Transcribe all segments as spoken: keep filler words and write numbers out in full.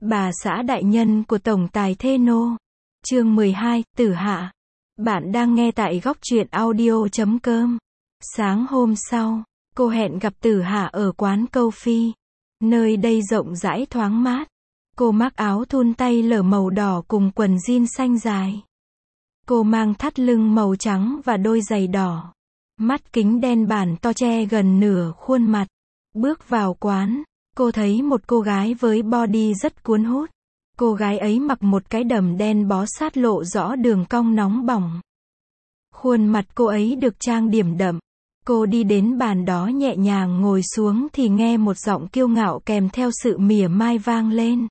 Bà xã đại nhân của tổng tài Thê Nô. Chương mười hai, Tử Hạ. Bạn đang nghe tại góc truyện audio chấm com. Sáng hôm sau, cô hẹn gặp Tử Hạ ở quán câu phi. Nơi đây rộng rãi thoáng mát. Cô mặc áo thun tay lở màu đỏ cùng quần jean xanh dài. Cô mang thắt lưng màu trắng và đôi giày đỏ. Mắt kính đen bản to che gần nửa khuôn mặt. Bước vào quán, cô thấy một cô gái với body rất cuốn hút. Cô gái ấy mặc một cái đầm đen bó sát lộ rõ đường cong nóng bỏng. Khuôn mặt cô ấy được trang điểm đậm. Cô đi đến bàn đó nhẹ nhàng ngồi xuống thì nghe một giọng kiêu ngạo kèm theo sự mỉa mai vang lên.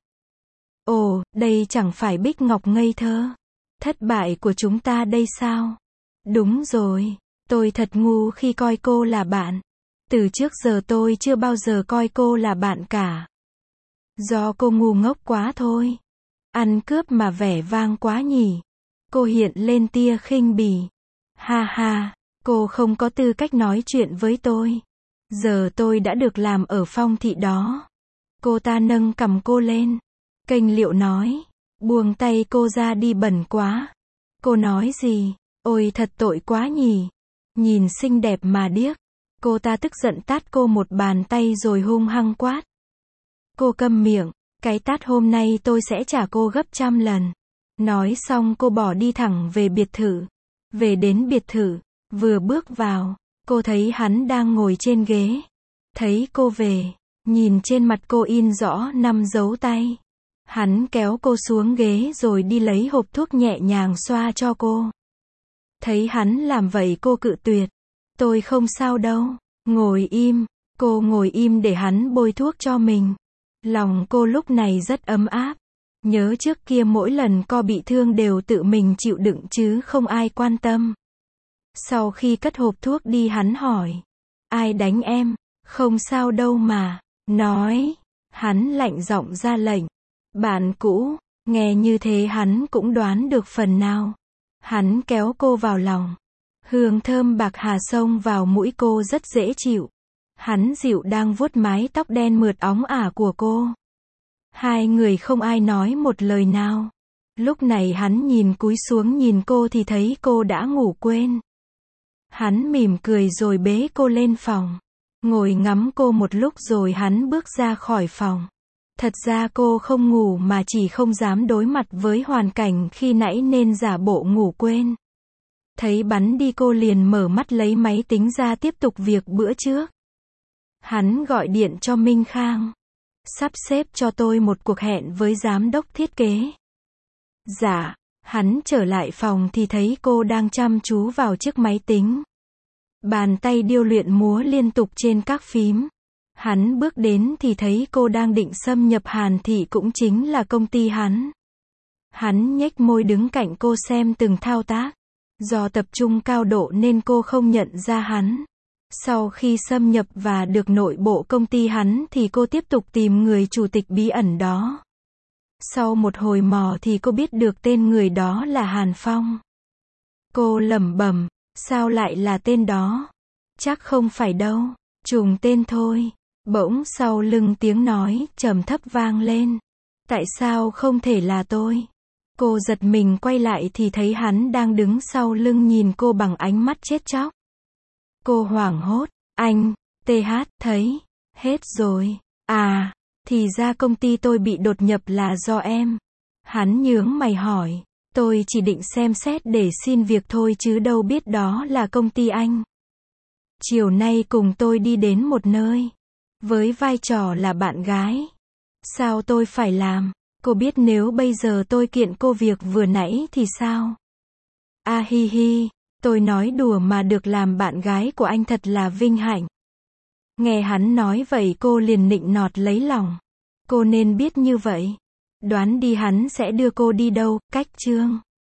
Ồ, đây chẳng phải Bích Ngọc ngây thơ. Thất bại của chúng ta đây sao? Đúng rồi, tôi thật ngu khi coi cô là bạn. Từ trước giờ tôi chưa bao giờ coi cô là bạn cả. Do cô ngu ngốc quá thôi. Ăn cướp mà vẻ vang quá nhỉ. Cô hiện lên tia khinh bỉ. Ha ha, cô không có tư cách nói chuyện với tôi. Giờ tôi đã được làm ở phong thị đó. Cô ta nâng cằm cô lên. Kênh Liệu nói. Buông tay cô ra đi, bẩn quá. Cô nói gì? Ôi thật tội quá nhỉ. Nhìn xinh đẹp mà điếc. Cô ta tức giận tát cô một bàn tay rồi hung hăng quát. Cô câm miệng, cái tát hôm nay tôi sẽ trả cô gấp trăm lần. Nói xong cô bỏ đi thẳng về biệt thự. Về đến biệt thự, vừa bước vào, cô thấy hắn đang ngồi trên ghế. Thấy cô về, nhìn trên mặt cô in rõ năm dấu tay. Hắn kéo cô xuống ghế rồi đi lấy hộp thuốc nhẹ nhàng xoa cho cô. Thấy hắn làm vậy cô cự tuyệt. Tôi không sao đâu. Ngồi im. Cô ngồi im để hắn bôi thuốc cho mình. Lòng cô lúc này rất ấm áp. Nhớ trước kia mỗi lần cô bị thương đều tự mình chịu đựng chứ không ai quan tâm. Sau khi cất hộp thuốc đi hắn hỏi. Ai đánh em? Không sao đâu mà. Nói. Hắn lạnh giọng ra lệnh. Bạn cũ. Nghe như thế hắn cũng đoán được phần nào. Hắn kéo cô vào lòng. Hương thơm bạc hà xông vào mũi cô rất dễ chịu. Hắn dịu đang vuốt mái tóc đen mượt óng ả của cô. Hai người không ai nói một lời nào. Lúc này hắn nhìn cúi xuống nhìn cô thì thấy cô đã ngủ quên. Hắn mỉm cười rồi bế cô lên phòng. Ngồi ngắm cô một lúc rồi hắn bước ra khỏi phòng. Thật ra cô không ngủ mà chỉ không dám đối mặt với hoàn cảnh khi nãy nên giả bộ ngủ quên. Thấy bắn đi cô liền mở mắt lấy máy tính ra tiếp tục việc bữa trước. Hắn gọi điện cho Minh Khang. Sắp xếp cho tôi một cuộc hẹn với giám đốc thiết kế. Dạ. Hắn trở lại phòng thì thấy cô đang chăm chú vào chiếc máy tính. Bàn tay điêu luyện múa liên tục trên các phím. Hắn bước đến thì thấy cô đang định xâm nhập Hàn Thị, cũng chính là công ty hắn. Hắn nhếch môi đứng cạnh cô xem từng thao tác. Do tập trung cao độ nên cô không nhận ra hắn. Sau khi xâm nhập và được nội bộ công ty hắn thì cô tiếp tục tìm người chủ tịch bí ẩn đó. Sau một hồi mò thì cô biết được tên người đó là Hàn Phong. Cô lẩm bẩm, sao lại là tên đó? Chắc không phải đâu, trùng tên thôi. Bỗng sau lưng tiếng nói trầm thấp vang lên. Tại sao không thể là tôi? Cô giật mình quay lại thì thấy hắn đang đứng sau lưng nhìn cô bằng ánh mắt chết chóc. Cô hoảng hốt, anh, tê hát, thấy, hết rồi. À, thì ra công ty tôi bị đột nhập là do em. Hắn nhướng mày hỏi, tôi chỉ định xem xét để xin việc thôi chứ đâu biết đó là công ty anh. Chiều nay cùng tôi đi đến một nơi. Với vai trò là bạn gái. Sao tôi phải làm? Cô biết nếu bây giờ tôi kiện cô việc vừa nãy thì sao? A hi hi, tôi nói đùa mà, được làm bạn gái của anh thật là vinh hạnh. Nghe hắn nói vậy cô liền nịnh nọt lấy lòng. Cô nên biết như vậy. Đoán đi hắn sẽ đưa cô đi đâu, cách Trương.